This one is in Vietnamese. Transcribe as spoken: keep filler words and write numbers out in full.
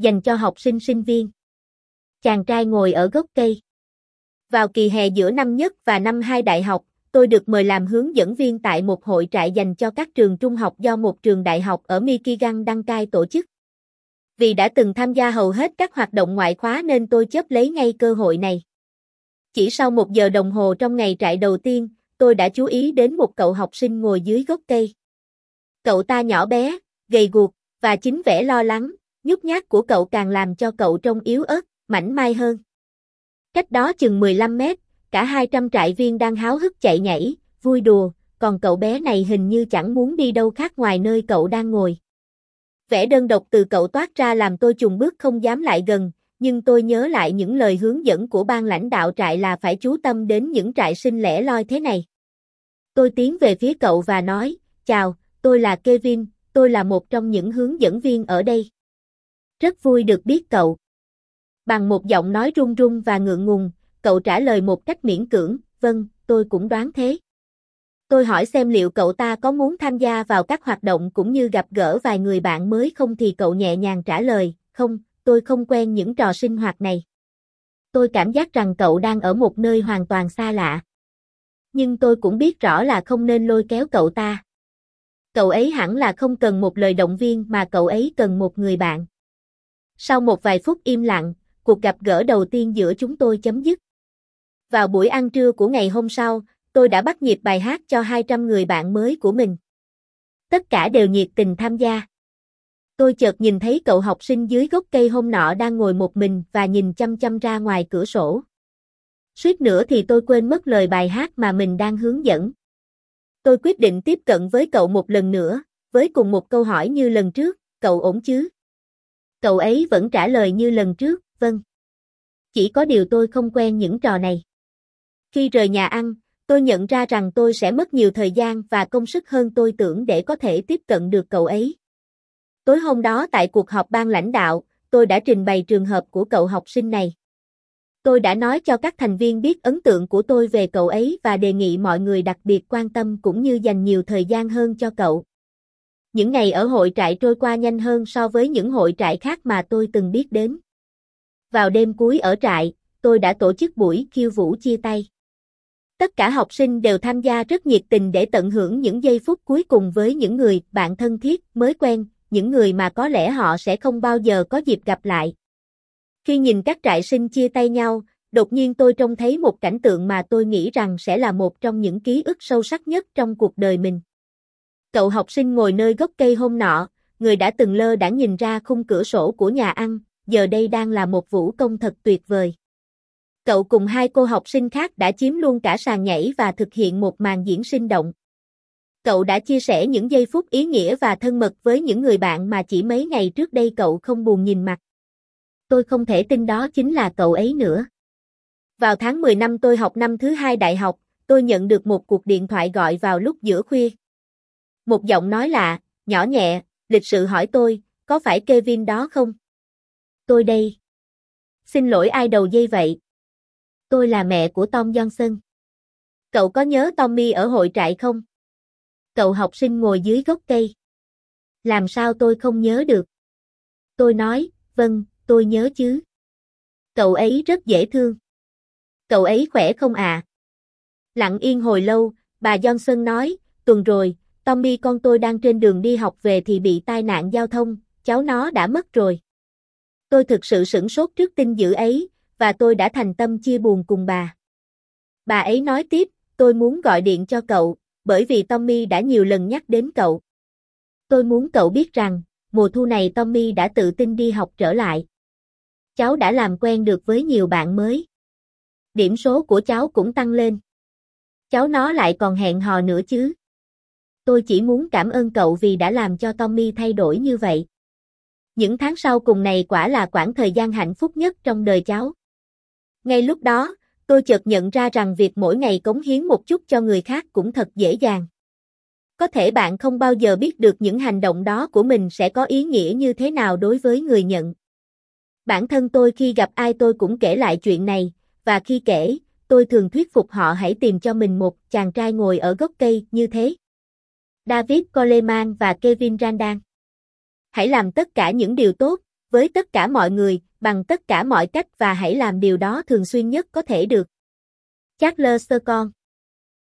dành cho học sinh sinh viên. Chàng trai ngồi ở gốc cây. Vào kỳ hè giữa năm nhất và năm hai đại học, tôi được mời làm hướng dẫn viên tại một hội trại dành cho các trường trung học do một trường đại học ở Michigan đăng cai tổ chức. Vì đã từng tham gia hầu hết các hoạt động ngoại khóa nên tôi chớp lấy ngay cơ hội này. Chỉ sau một giờ đồng hồ trong ngày trại đầu tiên, tôi đã chú ý đến một cậu học sinh ngồi dưới gốc cây. Cậu ta nhỏ bé, gầy guộc, và chính vẻ lo lắng, nhút nhát của cậu càng làm cho cậu trông yếu ớt, mảnh mai hơn. Cách đó chừng mười lăm mét, cả hai trăm trại viên đang háo hức chạy nhảy, vui đùa, còn cậu bé này hình như chẳng muốn đi đâu khác ngoài nơi cậu đang ngồi. Vẻ đơn độc từ cậu toát ra làm tôi chùng bước không dám lại gần, nhưng tôi nhớ lại những lời hướng dẫn của ban lãnh đạo trại là phải chú tâm đến những trại sinh lẻ loi thế này. Tôi tiến về phía cậu và nói, chào, tôi là Kevin, tôi là một trong những hướng dẫn viên ở đây. Rất vui được biết cậu. Bằng một giọng nói run run và ngượng ngùng, cậu trả lời một cách miễn cưỡng, vâng, tôi cũng đoán thế. Tôi hỏi xem liệu cậu ta có muốn tham gia vào các hoạt động cũng như gặp gỡ vài người bạn mới không thì cậu nhẹ nhàng trả lời, không, tôi không quen những trò sinh hoạt này. Tôi cảm giác rằng cậu đang ở một nơi hoàn toàn xa lạ. Nhưng tôi cũng biết rõ là không nên lôi kéo cậu ta. Cậu ấy hẳn là không cần một lời động viên mà cậu ấy cần một người bạn. Sau một vài phút im lặng, cuộc gặp gỡ đầu tiên giữa chúng tôi chấm dứt. Vào buổi ăn trưa của ngày hôm sau, tôi đã bắt nhịp bài hát cho hai trăm người bạn mới của mình. Tất cả đều nhiệt tình tham gia. Tôi chợt nhìn thấy cậu học sinh dưới gốc cây hôm nọ đang ngồi một mình và nhìn chăm chăm ra ngoài cửa sổ. Suýt nữa thì tôi quên mất lời bài hát mà mình đang hướng dẫn. Tôi quyết định tiếp cận với cậu một lần nữa, với cùng một câu hỏi như lần trước, cậu ổn chứ? Cậu ấy vẫn trả lời như lần trước, vâng. Chỉ có điều tôi không quen những trò này. Khi rời nhà ăn, tôi nhận ra rằng tôi sẽ mất nhiều thời gian và công sức hơn tôi tưởng để có thể tiếp cận được cậu ấy. Tối hôm đó tại cuộc họp ban lãnh đạo, tôi đã trình bày trường hợp của cậu học sinh này. Tôi đã nói cho các thành viên biết ấn tượng của tôi về cậu ấy và đề nghị mọi người đặc biệt quan tâm cũng như dành nhiều thời gian hơn cho cậu. Những ngày ở hội trại trôi qua nhanh hơn so với những hội trại khác mà tôi từng biết đến. Vào đêm cuối ở trại, tôi đã tổ chức buổi khiêu vũ chia tay. Tất cả học sinh đều tham gia rất nhiệt tình để tận hưởng những giây phút cuối cùng với những người bạn thân thiết, mới quen, những người mà có lẽ họ sẽ không bao giờ có dịp gặp lại. Khi nhìn các trại sinh chia tay nhau, đột nhiên tôi trông thấy một cảnh tượng mà tôi nghĩ rằng sẽ là một trong những ký ức sâu sắc nhất trong cuộc đời mình. Cậu học sinh ngồi nơi gốc cây hôm nọ, người đã từng lơ đãng nhìn ra khung cửa sổ của nhà ăn, giờ đây đang là một vũ công thật tuyệt vời. Cậu cùng hai cô học sinh khác đã chiếm luôn cả sàn nhảy và thực hiện một màn diễn sinh động. Cậu đã chia sẻ những giây phút ý nghĩa và thân mật với những người bạn mà chỉ mấy ngày trước đây cậu không buồn nhìn mặt. Tôi không thể tin đó chính là cậu ấy nữa. Vào tháng mười năm tôi học năm thứ hai đại học, tôi nhận được một cuộc điện thoại gọi vào lúc giữa khuya. Một giọng nói lạ, nhỏ nhẹ, lịch sự hỏi tôi, có phải Kevin đó không? Tôi đây. Xin lỗi ai đầu dây vậy? Tôi là mẹ của Tom Johnson. Cậu có nhớ Tommy ở hội trại không? Cậu học sinh ngồi dưới gốc cây. Làm sao tôi không nhớ được? Tôi nói, vâng, tôi nhớ chứ. Cậu ấy rất dễ thương. Cậu ấy khỏe không ạ? À? Lặng yên hồi lâu, bà Johnson nói, tuần rồi, Tommy con tôi đang trên đường đi học về thì bị tai nạn giao thông, cháu nó đã mất rồi. Tôi thực sự sửng sốt trước tin dữ ấy, và tôi đã thành tâm chia buồn cùng bà. Bà ấy nói tiếp, tôi muốn gọi điện cho cậu, bởi vì Tommy đã nhiều lần nhắc đến cậu. Tôi muốn cậu biết rằng, mùa thu này Tommy đã tự tin đi học trở lại. Cháu đã làm quen được với nhiều bạn mới. Điểm số của cháu cũng tăng lên. Cháu nó lại còn hẹn hò nữa chứ. Tôi chỉ muốn cảm ơn cậu vì đã làm cho Tommy thay đổi như vậy. Những tháng sau cùng này quả là quãng thời gian hạnh phúc nhất trong đời cháu. Ngay lúc đó, tôi chợt nhận ra rằng việc mỗi ngày cống hiến một chút cho người khác cũng thật dễ dàng. Có thể bạn không bao giờ biết được những hành động đó của mình sẽ có ý nghĩa như thế nào đối với người nhận. Bản thân tôi khi gặp ai tôi cũng kể lại chuyện này, và khi kể, tôi thường thuyết phục họ hãy tìm cho mình một chàng trai ngồi ở gốc cây như thế. David Coleman và Kevin Randall. Hãy làm tất cả những điều tốt, với tất cả mọi người, bằng tất cả mọi cách và hãy làm điều đó thường xuyên nhất có thể được. Charles Con